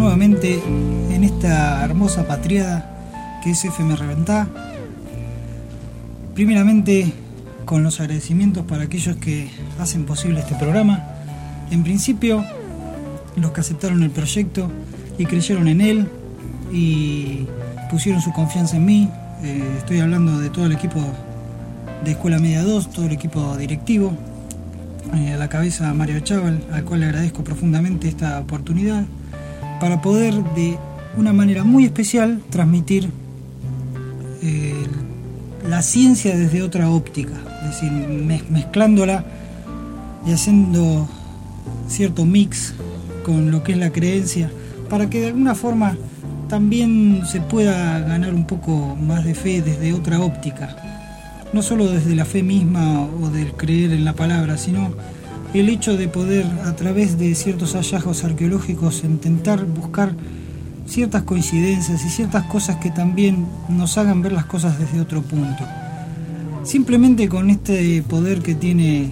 nuevamente en esta hermosa patriada que es FM Reventá. Primeramente con los agradecimientos para aquellos que hacen posible este programa. En principio, los que aceptaron el proyecto y creyeron en él y pusieron su confianza en mí. Estoy hablando de todo el equipo de Escuela Media 2, todo el equipo directivo, a la cabeza Mario Chaval, al cual le agradezco profundamente esta oportunidad para poder de una manera muy especial transmitir la ciencia desde otra óptica, es decir, mezclándola y haciendo cierto mix con lo que es la creencia, para que de alguna forma también se pueda ganar un poco más de fe desde otra óptica, no solo desde la fe misma o del creer en la palabra, sino el hecho de poder, a través de ciertos hallazgos arqueológicos, intentar buscar ciertas coincidencias y ciertas cosas que también nos hagan ver las cosas desde otro punto. Simplemente con este poder que tiene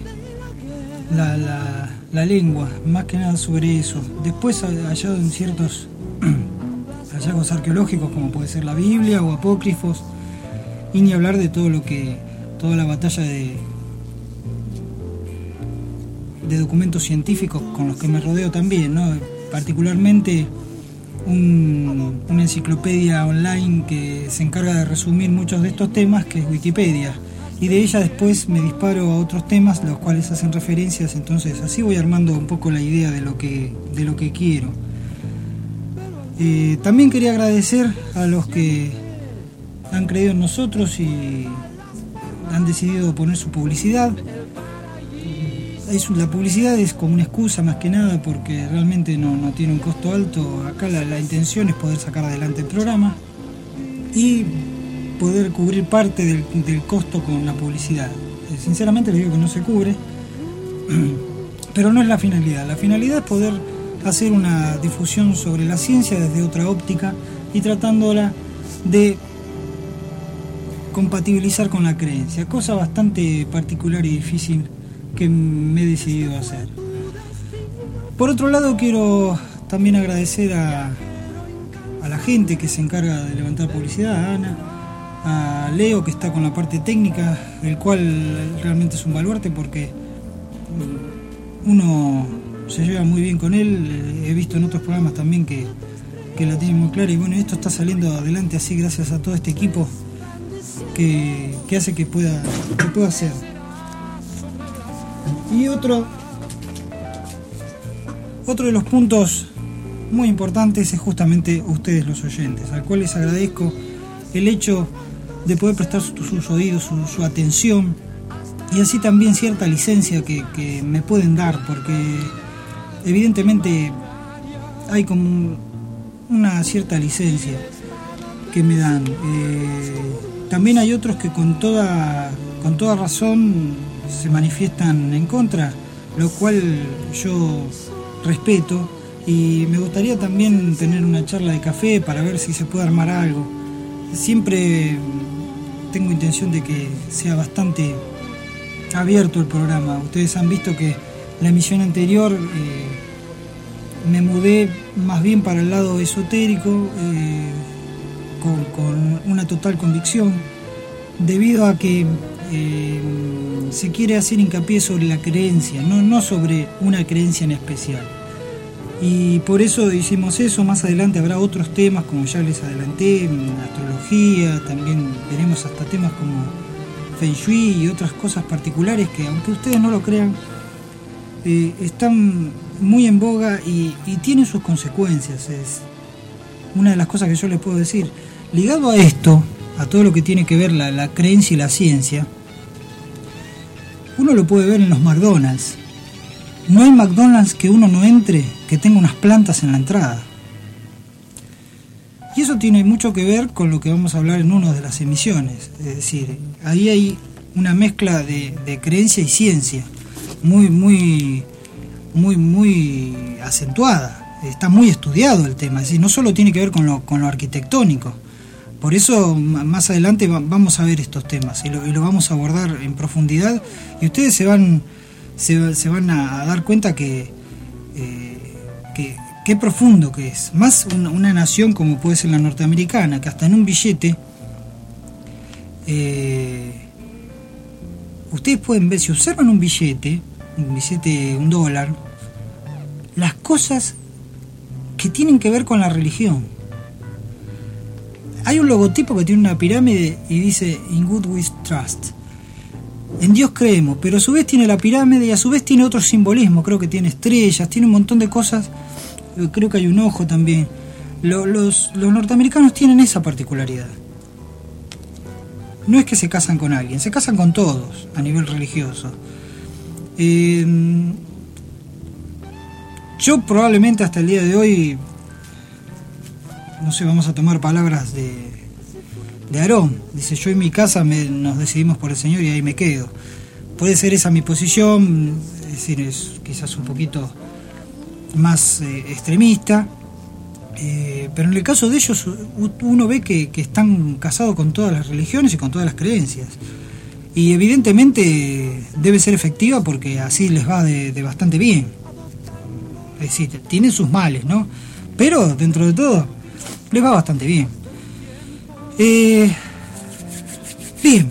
la lengua, más que nada sobre eso. Después, hallado en ciertos hallazgos arqueológicos, como puede ser la Biblia o apócrifos, y ni hablar de toda la batalla de documentos científicos con los que me rodeo también, ¿no? Particularmente una enciclopedia online que se encarga de resumir muchos de estos temas, que es Wikipedia, y de ella después me disparo a otros temas los cuales hacen referencias. Entonces así voy armando un poco la idea de lo que quiero. También quería agradecer a los que han creído en nosotros y han decidido poner su publicidad. La publicidad es como una excusa más que nada, porque realmente no tiene un costo alto. Acá la intención es poder sacar adelante el programa y poder cubrir parte del costo con la publicidad. Sinceramente les digo que no se cubre, pero no es la finalidad. La finalidad es poder hacer una difusión sobre la ciencia desde otra óptica y tratándola de compatibilizar con la creencia, cosa bastante particular y difícil que me he decidido hacer. Por otro lado, quiero también agradecer a la gente que se encarga de levantar publicidad, a Ana, a Leo, que está con la parte técnica, el cual realmente es un baluarte porque uno se lleva muy bien con él. He visto en otros programas también que la tiene muy clara, y bueno, esto está saliendo adelante así gracias a todo este equipo que hace que pueda hacer. Y otro de los puntos muy importantes es justamente ustedes, los oyentes, al cual les agradezco el hecho de poder prestar sus oídos, su atención, y así también cierta licencia que me pueden dar, porque evidentemente hay como una cierta licencia que me dan. También hay otros que con toda razón se manifiestan en contra, lo cual yo respeto, y me gustaría también tener una charla de café para ver si se puede armar algo. Siempre tengo intención de que sea bastante abierto el programa. Ustedes han visto que la emisión anterior me mudé más bien para el lado esotérico, con una total convicción, debido a que se quiere hacer hincapié sobre la creencia, no sobre una creencia en especial. Y por eso hicimos eso. Más adelante habrá otros temas, como ya les adelanté, astrología, también veremos hasta temas como Feng Shui y otras cosas particulares que, aunque ustedes no lo crean, están muy en boga y tienen sus consecuencias. Es una de las cosas que yo les puedo decir. Ligado a esto, a todo lo que tiene que ver la creencia y la ciencia, uno lo puede ver en los McDonald's. No hay McDonald's que uno no entre que tenga unas plantas en la entrada. Y eso tiene mucho que ver con lo que vamos a hablar en una de las emisiones. Es decir, ahí hay una mezcla de creencia y ciencia muy acentuada. Está muy estudiado el tema. Es decir, no solo tiene que ver con lo arquitectónico. Por eso más adelante vamos a ver estos temas y lo vamos a abordar en profundidad, y ustedes se van a dar cuenta que qué profundo que es. Más una nación como puede ser la norteamericana, que hasta en un billete, ustedes pueden ver, si observan un billete, $1, las cosas que tienen que ver con la religión. Hay un logotipo que tiene una pirámide y dice In God We Trust. En Dios creemos, pero a su vez tiene la pirámide y a su vez tiene otro simbolismo. Creo que tiene estrellas, tiene un montón de cosas. Creo que hay un ojo también. Los norteamericanos tienen esa particularidad. No es que se casan con alguien, se casan con todos a nivel religioso. Yo probablemente hasta el día de hoy, no sé, vamos a tomar palabras de Aarón. Dice, yo en mi casa nos decidimos por el Señor y ahí me quedo. Puede ser esa mi posición, es decir, es quizás un poquito más extremista, pero en el caso de ellos uno ve que están casados con todas las religiones y con todas las creencias, y evidentemente debe ser efectiva porque así les va de bastante bien. Es decir, tienen sus males, ¿no? Pero dentro de todo les va bastante bien. Bien,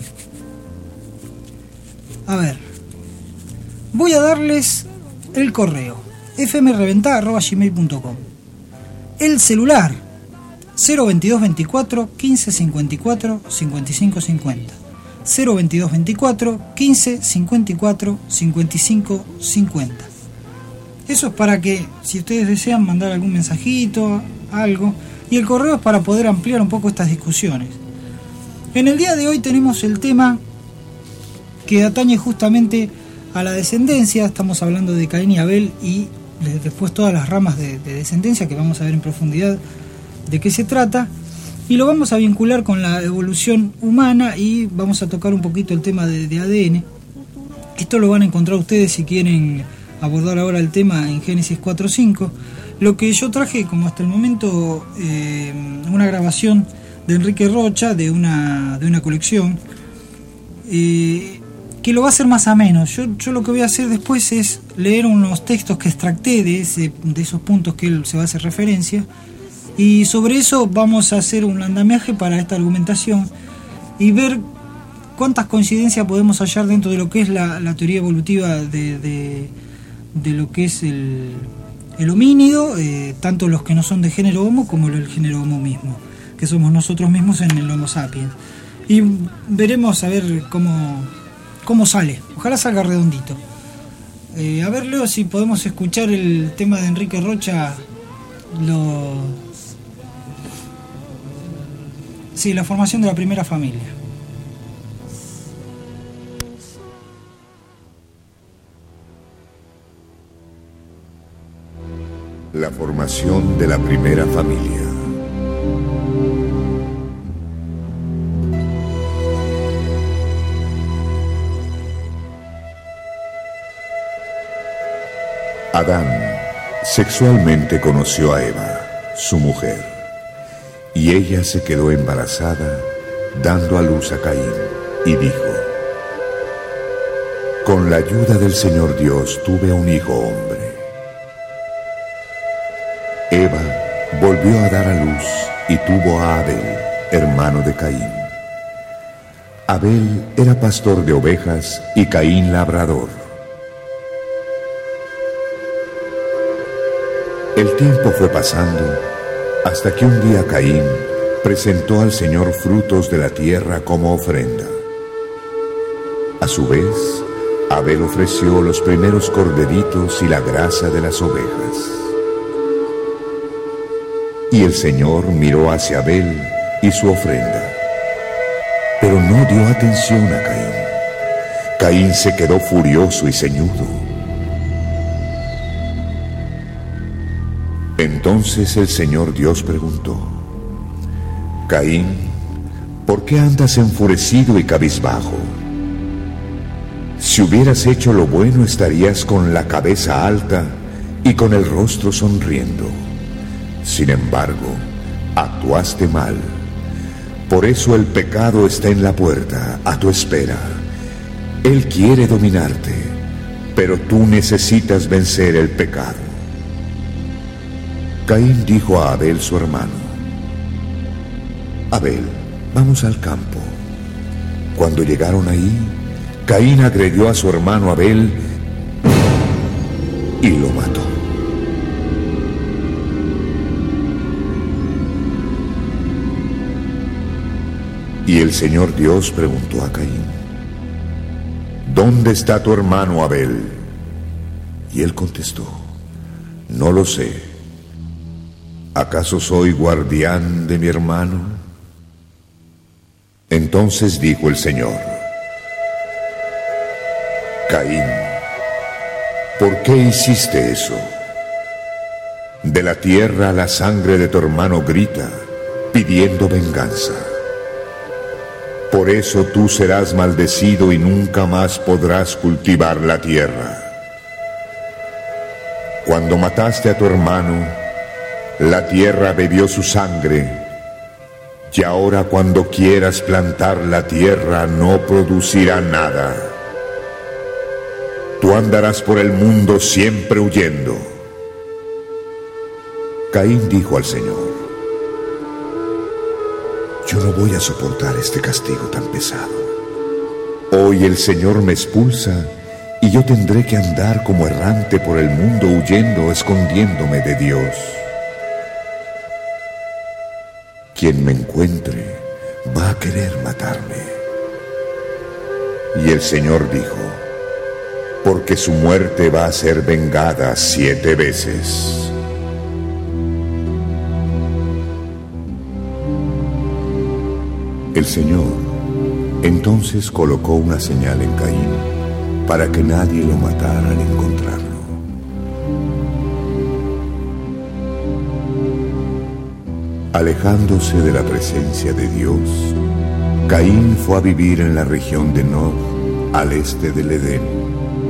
a ver, voy a darles el correo fmreventada@gmail.com, el celular 02224 15 54 55 50, 02224 15 54 55 50. Eso es para que, si ustedes desean mandar algún mensajito, algo, y el correo es para poder ampliar un poco estas discusiones. En el día de hoy tenemos el tema que atañe justamente a la descendencia. Estamos hablando de Caín y Abel y después todas las ramas de descendencia que vamos a ver en profundidad de qué se trata, y lo vamos a vincular con la evolución humana y vamos a tocar un poquito el tema de ADN. Esto lo van a encontrar ustedes si quieren abordar ahora el tema en Génesis 4.5. Lo que yo traje como hasta el momento una grabación de Enrique Rocha de una colección que lo va a hacer más ameno. Yo lo que voy a hacer después es leer unos textos que extracté de esos puntos que él se va a hacer referencia, y sobre eso vamos a hacer un andamiaje para esta argumentación y ver cuántas coincidencias podemos hallar dentro de lo que es la teoría evolutiva de lo que es el homínido, tanto los que no son de género Homo como el género Homo mismo, que somos nosotros mismos en el Homo sapiens. Y veremos a ver cómo sale. Ojalá salga redondito. A ver, Leo, si podemos escuchar el tema de Enrique Rocha. Sí, la formación de la primera familia. La formación de la primera familia. Adán sexualmente conoció a Eva, su mujer, y ella se quedó embarazada, dando a luz a Caín, y dijo: con la ayuda del Señor Dios tuve un hijo hombre. Eva volvió a dar a luz y tuvo a Abel, hermano de Caín. Abel era pastor de ovejas y Caín labrador. El tiempo fue pasando hasta que un día Caín presentó al Señor frutos de la tierra como ofrenda. A su vez, Abel ofreció los primeros corderitos y la grasa de las ovejas. Y el Señor miró hacia Abel y su ofrenda, pero no dio atención a Caín. Caín se quedó furioso y ceñudo. Entonces el Señor Dios preguntó: Caín, ¿por qué andas enfurecido y cabizbajo? Si hubieras hecho lo bueno, estarías con la cabeza alta y con el rostro sonriendo. Sin embargo, actuaste mal. Por eso el pecado está en la puerta, a tu espera. Él quiere dominarte, pero tú necesitas vencer el pecado. Caín dijo a Abel su hermano: Abel, vamos al campo. Cuando llegaron ahí, Caín agredió a su hermano Abel y lo mató. Y el Señor Dios preguntó a Caín: ¿Dónde está tu hermano Abel? Y él contestó: No lo sé. ¿Acaso soy guardián de mi hermano? Entonces dijo el Señor: Caín, ¿por qué hiciste eso? De la tierra la sangre de tu hermano grita, pidiendo venganza. Por eso tú serás maldecido y nunca más podrás cultivar la tierra. Cuando mataste a tu hermano, la tierra bebió su sangre, y ahora cuando quieras plantar la tierra no producirá nada. Tú andarás por el mundo siempre huyendo. Caín dijo al Señor: Yo no voy a soportar este castigo tan pesado. Hoy el Señor me expulsa y yo tendré que andar como errante por el mundo huyendo, escondiéndome de Dios. Quien me encuentre va a querer matarme. Y el Señor dijo: Porque su muerte va a ser vengada 7 veces. El Señor entonces colocó una señal en Caín para que nadie lo matara al encontrarlo. Alejándose de la presencia de Dios, Caín fue a vivir en la región de Nod, al este del Edén.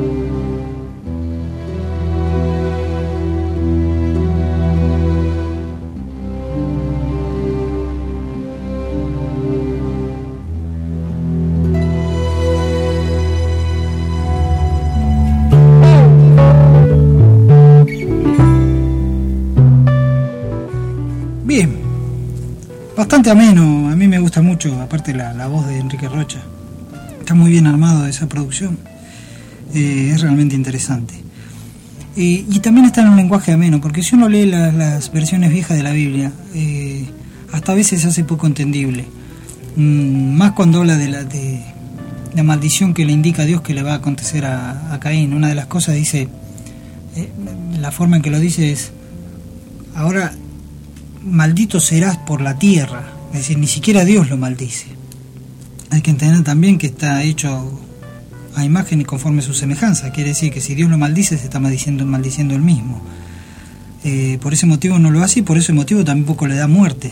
Bastante ameno, a mí me gusta mucho, aparte la voz de Enrique Rocha. Está muy bien armado esa producción, es realmente interesante. Y también está en un lenguaje ameno, porque si uno lee las versiones viejas de la Biblia, hasta a veces se hace poco entendible. Más cuando habla de la maldición que le indica a Dios que le va a acontecer a Caín. Una de las cosas dice, la forma en que lo dice es: ahora maldito serás por la tierra. Es decir, ni siquiera Dios lo maldice. Hay que entender también que está hecho a imagen y conforme a su semejanza. Quiere decir que si Dios lo maldice, se está maldiciendo él mismo. Por ese motivo no lo hace, y por ese motivo tampoco le da muerte.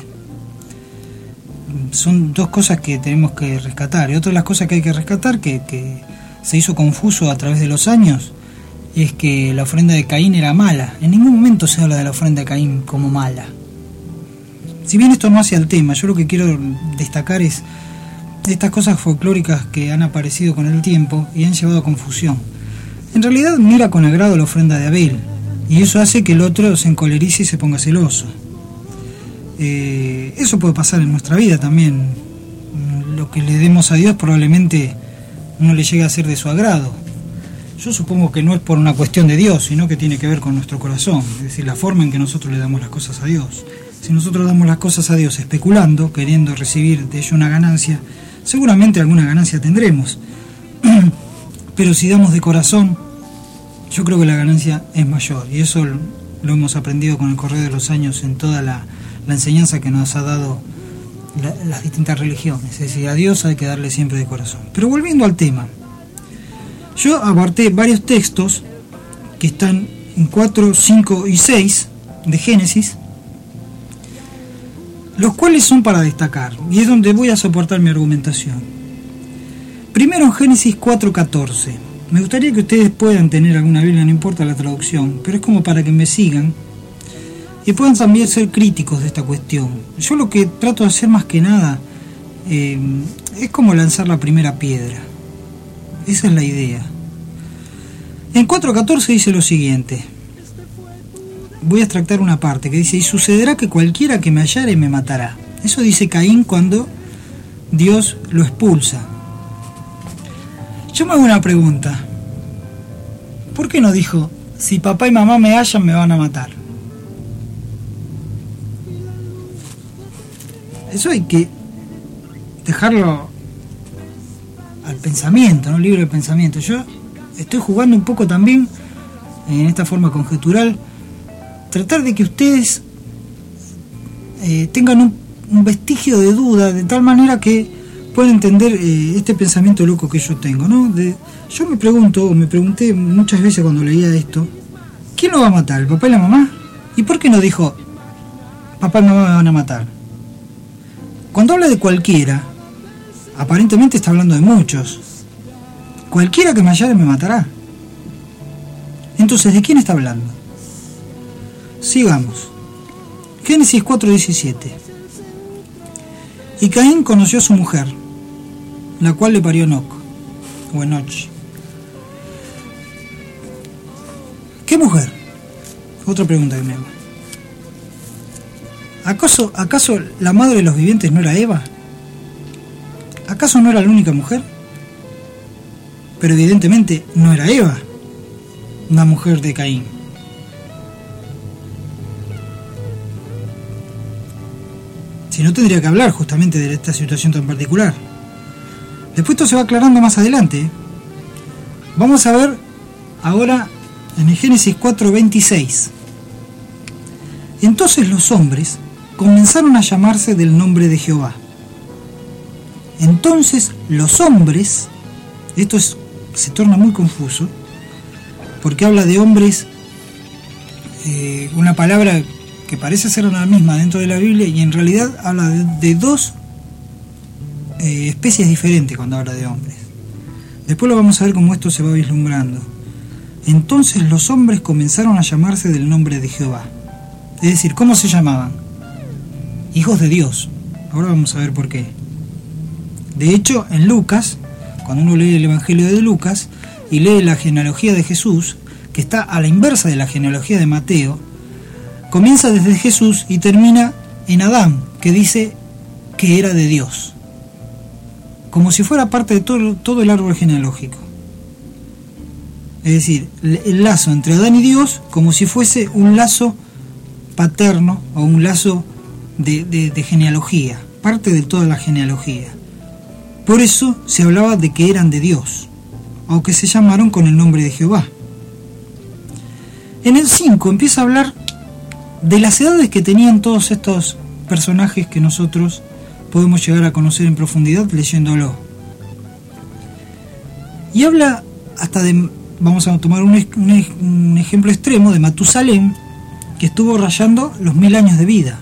Son dos cosas que tenemos que rescatar. Y otra de las cosas que hay que rescatar, que se hizo confuso a través de los años, es que la ofrenda de Caín era mala. En ningún momento se habla de la ofrenda de Caín como mala. Si bien esto no hace al tema, yo lo que quiero destacar es estas cosas folclóricas que han aparecido con el tiempo y han llevado a confusión. En realidad mira con agrado la ofrenda de Abel, y eso hace que el otro se encolerice y se ponga celoso. Eso puede pasar en nuestra vida también. Lo que le demos a Dios probablemente no le llegue a ser de su agrado. Yo supongo que no es por una cuestión de Dios, sino que tiene que ver con nuestro corazón, es decir, la forma en que nosotros le damos las cosas a Dios. Si nosotros damos las cosas a Dios especulando, queriendo recibir de ello una ganancia, seguramente alguna ganancia tendremos. Pero si damos de corazón, yo creo que la ganancia es mayor. Y eso lo hemos aprendido con el correr de los años en toda la enseñanza que nos ha dado las distintas religiones. Es decir, a Dios hay que darle siempre de corazón. Pero volviendo al tema, yo aparté varios textos que están en 4, 5 y 6 de Génesis, los cuales son para destacar, y es donde voy a soportar mi argumentación. Primero en Génesis 4:14. Me gustaría que ustedes puedan tener alguna Biblia, no importa la traducción, pero es como para que me sigan y puedan también ser críticos de esta cuestión. Yo lo que trato de hacer más que nada es como lanzar la primera piedra. Esa es la idea. En 4:14 dice lo siguiente: voy a extractar una parte que dice: y sucederá que cualquiera que me hallare me matará. Eso dice Caín cuando Dios lo expulsa. Yo me hago una pregunta: ¿por qué no dijo: si papá y mamá me hallan me van a matar? Eso hay que dejarlo al pensamiento, ¿no? Libre de pensamiento. Yo estoy jugando un poco también en esta forma conjetural, tratar de que ustedes tengan un vestigio de duda, de tal manera que puedan entender este pensamiento loco que yo tengo, ¿no? Yo me pregunto, o me pregunté muchas veces cuando leía esto: ¿quién lo va a matar, el papá y la mamá? ¿Y por qué no dijo: papá y mamá me van a matar? Cuando habla de cualquiera, aparentemente está hablando de muchos. Cualquiera que me hallare me matará. Entonces, ¿de quién está hablando? Sigamos. Génesis 4:17. Y Caín conoció a su mujer, la cual le parió Enoc, o Enoch. ¿Qué mujer? Otra pregunta que me hago. ¿Acaso la madre de los vivientes no era Eva? ¿Acaso no era la única mujer? Pero evidentemente no era Eva, una mujer de Caín. Si no, tendría que hablar justamente de esta situación tan particular. Después esto se va aclarando más adelante. Vamos a ver ahora en el Génesis 4:26. Entonces los hombres comenzaron a llamarse del nombre de Jehová. Entonces los hombres, se torna muy confuso, porque habla de hombres, una palabra que parece ser una misma dentro de la Biblia, y en realidad habla de dos especies diferentes cuando habla de hombres. Después lo vamos a ver cómo esto se va vislumbrando. Entonces los hombres comenzaron a llamarse del nombre de Jehová. Es decir, ¿cómo se llamaban? Hijos de Dios. Ahora vamos a ver por qué. De hecho, en Lucas, cuando uno lee el Evangelio de Lucas y lee la genealogía de Jesús, que está a la inversa de la genealogía de Mateo, comienza desde Jesús y termina en Adán, que dice que era de Dios, como si fuera parte de todo el árbol genealógico. Es decir, el lazo entre Adán y Dios, como si fuese un lazo paterno o un lazo de genealogía, parte de toda la genealogía. Por eso se hablaba de que eran de Dios, o que se llamaron con el nombre de Jehová. En el 5 empieza a hablar de las edades que tenían todos estos personajes que nosotros podemos llegar a conocer en profundidad leyéndolo. Y habla hasta de, vamos a tomar un ejemplo extremo, de Matusalén, que estuvo rayando los 1000 años de vida.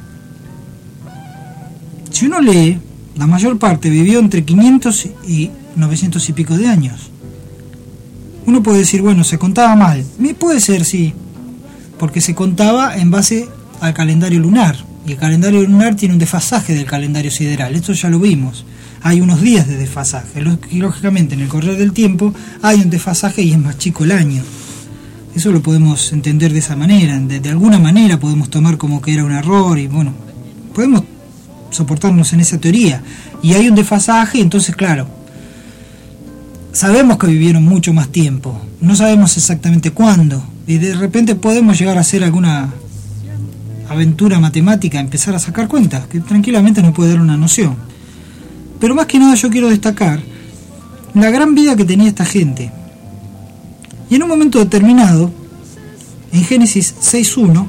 Si uno lee, la mayor parte vivió entre 500 y 900 y pico de años. Uno puede decir, bueno, se contaba mal. Puede ser, sí, porque se contaba en base al calendario lunar, y el calendario lunar tiene un desfasaje del calendario sideral. Esto ya lo vimos. Hay unos días de desfasaje. Lógicamente, en el correr del tiempo hay un desfasaje y es más chico el año. Eso lo podemos entender de esa manera. De alguna manera podemos tomar como que era un error y, bueno, podemos soportarnos en esa teoría. Y hay un desfasaje, entonces, claro, sabemos que vivieron mucho más tiempo. No sabemos exactamente cuándo. Y de repente podemos llegar a hacer alguna aventura matemática, empezar a sacar cuentas, que tranquilamente nos puede dar una noción. Pero más que nada yo quiero destacar la gran vida que tenía esta gente. Y en un momento determinado, en Génesis 6.1,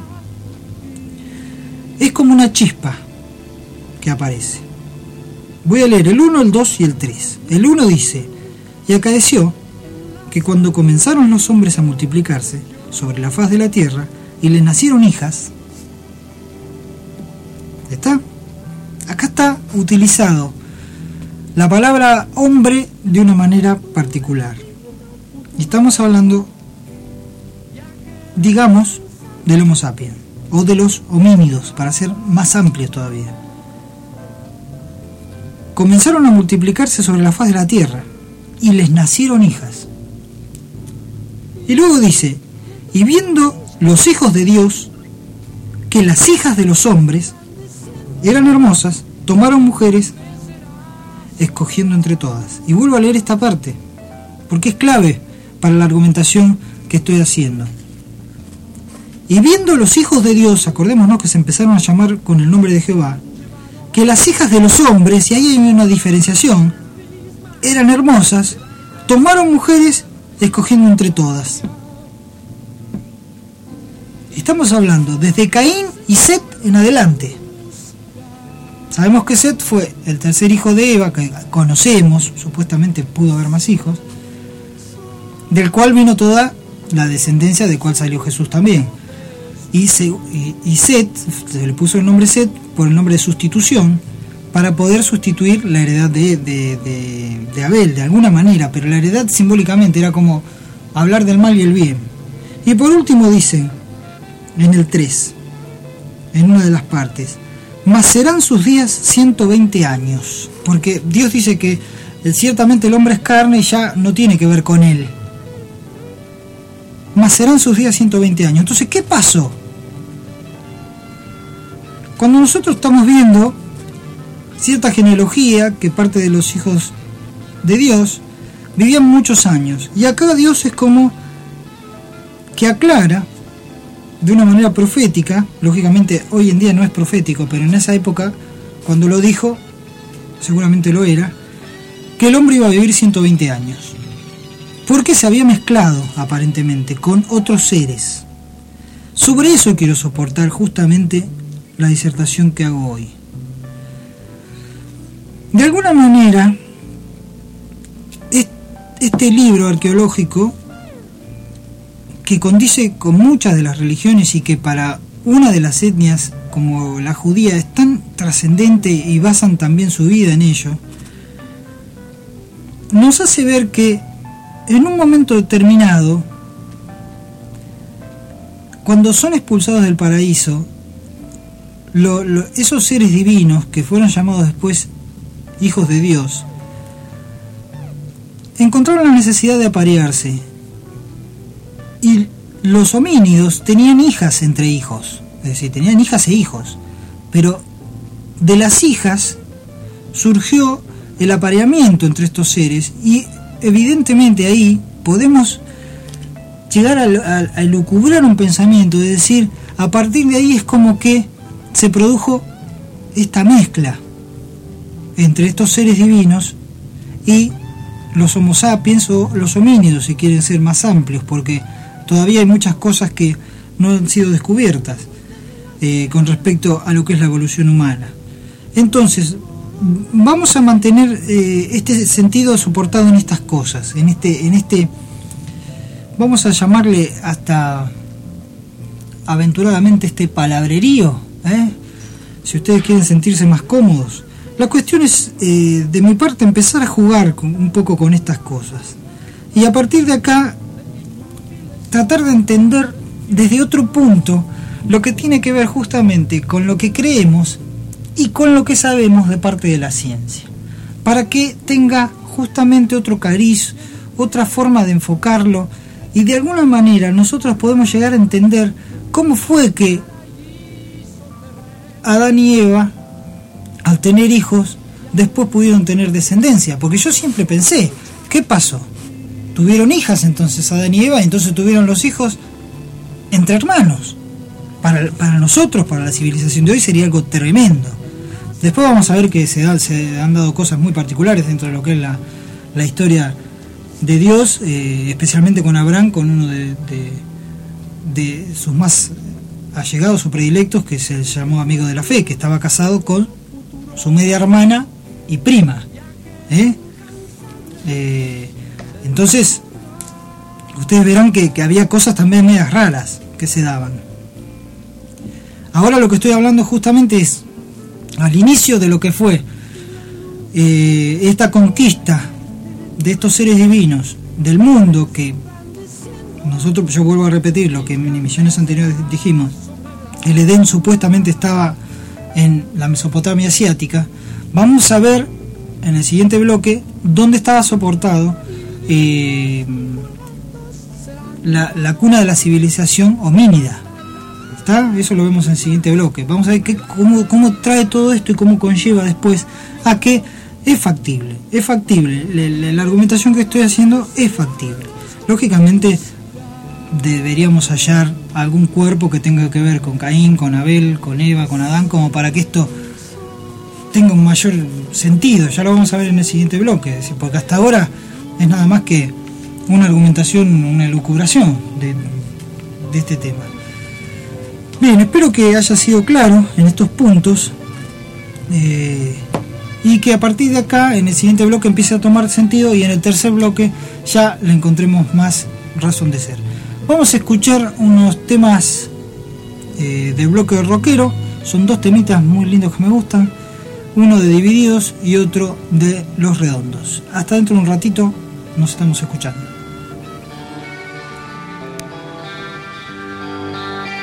es como una chispa que aparece. Voy a leer el 1, el 2 y el 3. El 1 dice: y acaeció que cuando comenzaron los hombres a multiplicarse sobre la faz de la tierra y les nacieron hijas. ¿Está? Acá está utilizado la palabra hombre de una manera particular. Y estamos hablando, digamos, del Homo sapiens, o de los homínidos, para ser más amplios todavía. Comenzaron a multiplicarse sobre la faz de la tierra, y les nacieron hijas. Y luego dice: y viendo los hijos de Dios que las hijas de los hombres eran hermosas, tomaron mujeres, escogiendo entre todas. Y vuelvo a leer esta parte, porque es clave para la argumentación que estoy haciendo. Y viendo los hijos de Dios, acordémonos que se empezaron a llamar con el nombre de Jehová, que las hijas de los hombres, y ahí hay una diferenciación, eran hermosas, tomaron mujeres, escogiendo entre todas. Estamos hablando desde Caín y Set en adelante. Sabemos que Set fue el tercer hijo de Eva, que conocemos, supuestamente pudo haber más hijos, del cual vino toda la descendencia, de cual salió Jesús también. Y Set, se le puso el nombre Set por el nombre de sustitución, para poder sustituir la heredad de Abel, de alguna manera, pero la heredad simbólicamente era como hablar del mal y el bien. Y por último dicen, en el 3, en una de las partes, mas serán sus días 120 años, porque Dios dice que ciertamente el hombre es carne y ya no tiene que ver con él. Mas serán sus días 120 años. Entonces, ¿qué pasó? Cuando nosotros estamos viendo cierta genealogía que parte de los hijos de Dios vivían muchos años, y acá Dios es como que aclara de una manera profética, lógicamente hoy en día no es profético, pero en esa época cuando lo dijo seguramente lo era, que el hombre iba a vivir 120 años porque se había mezclado aparentemente con otros seres. Sobre eso quiero soportar justamente la disertación que hago hoy. De alguna manera, este libro arqueológico, que condice con muchas de las religiones y que para una de las etnias como la judía es tan trascendente y basan también su vida en ello, nos hace ver que en un momento determinado, cuando son expulsados del paraíso, esos seres divinos que fueron llamados después hijos de Dios, encontraron la necesidad de aparearse, y los homínidos tenían hijas entre hijos, es decir, tenían hijas e hijos, pero de las hijas surgió el apareamiento entre estos seres, y evidentemente ahí podemos llegar a elucubrar un pensamiento, de decir, a partir de ahí es como que se produjo esta mezcla entre estos seres divinos y los homo sapiens o los homínidos, si quieren ser más amplios, porque todavía hay muchas cosas que no han sido descubiertas con respecto a lo que es la evolución humana. Entonces, vamos a mantener este sentido soportado en estas cosas, en este vamos a llamarle hasta aventuradamente este palabrerío, si ustedes quieren sentirse más cómodos. La cuestión es, de mi parte, empezar a jugar un poco con estas cosas. Y a partir de acá, tratar de entender desde otro punto lo que tiene que ver justamente con lo que creemos y con lo que sabemos de parte de la ciencia. Para que tenga justamente otro cariz, otra forma de enfocarlo, y de alguna manera nosotros podemos llegar a entender cómo fue que Adán y Eva, al tener hijos, después pudieron tener descendencia. Porque yo siempre pensé, ¿qué pasó? Tuvieron hijas entonces Adán y Eva, y entonces tuvieron los hijos entre hermanos. Para nosotros, para la civilización de hoy, sería algo tremendo. Después vamos a ver que se han dado cosas muy particulares dentro de lo que es la historia de Dios, especialmente con Abraham, con uno de sus más allegados o predilectos, que se llamó amigo de la fe, que estaba casado con su media hermana y prima. Entonces, ustedes verán que había cosas también medias raras que se daban. Ahora lo que estoy hablando justamente es al inicio de lo que fue esta conquista de estos seres divinos del mundo, que nosotros, yo vuelvo a repetir lo que en emisiones anteriores dijimos, el Edén supuestamente estaba en la Mesopotamia asiática. Vamos a ver en el siguiente bloque dónde estaba soportado la cuna de la civilización homínida, ¿Está? Eso lo vemos en el siguiente bloque. Vamos a ver cómo trae todo esto y cómo conlleva después a que es factible. Es factible. La argumentación que estoy haciendo es factible. Lógicamente deberíamos hallar algún cuerpo que tenga que ver con Caín, con Abel, con Eva, con Adán, como para que esto tenga un mayor sentido. Ya lo vamos a ver en el siguiente bloque, porque hasta ahora es nada más que una argumentación, una elucubración de este tema. Bien, espero que haya sido claro en estos puntos y que a partir de acá, en el siguiente bloque, empiece a tomar sentido y en el tercer bloque ya le encontremos más razón de ser. Vamos a escuchar unos temas del bloque rockero. Son dos temitas muy lindos que me gustan, uno de Divididos y otro de Los Redondos. Hasta dentro de un ratito nos estamos escuchando.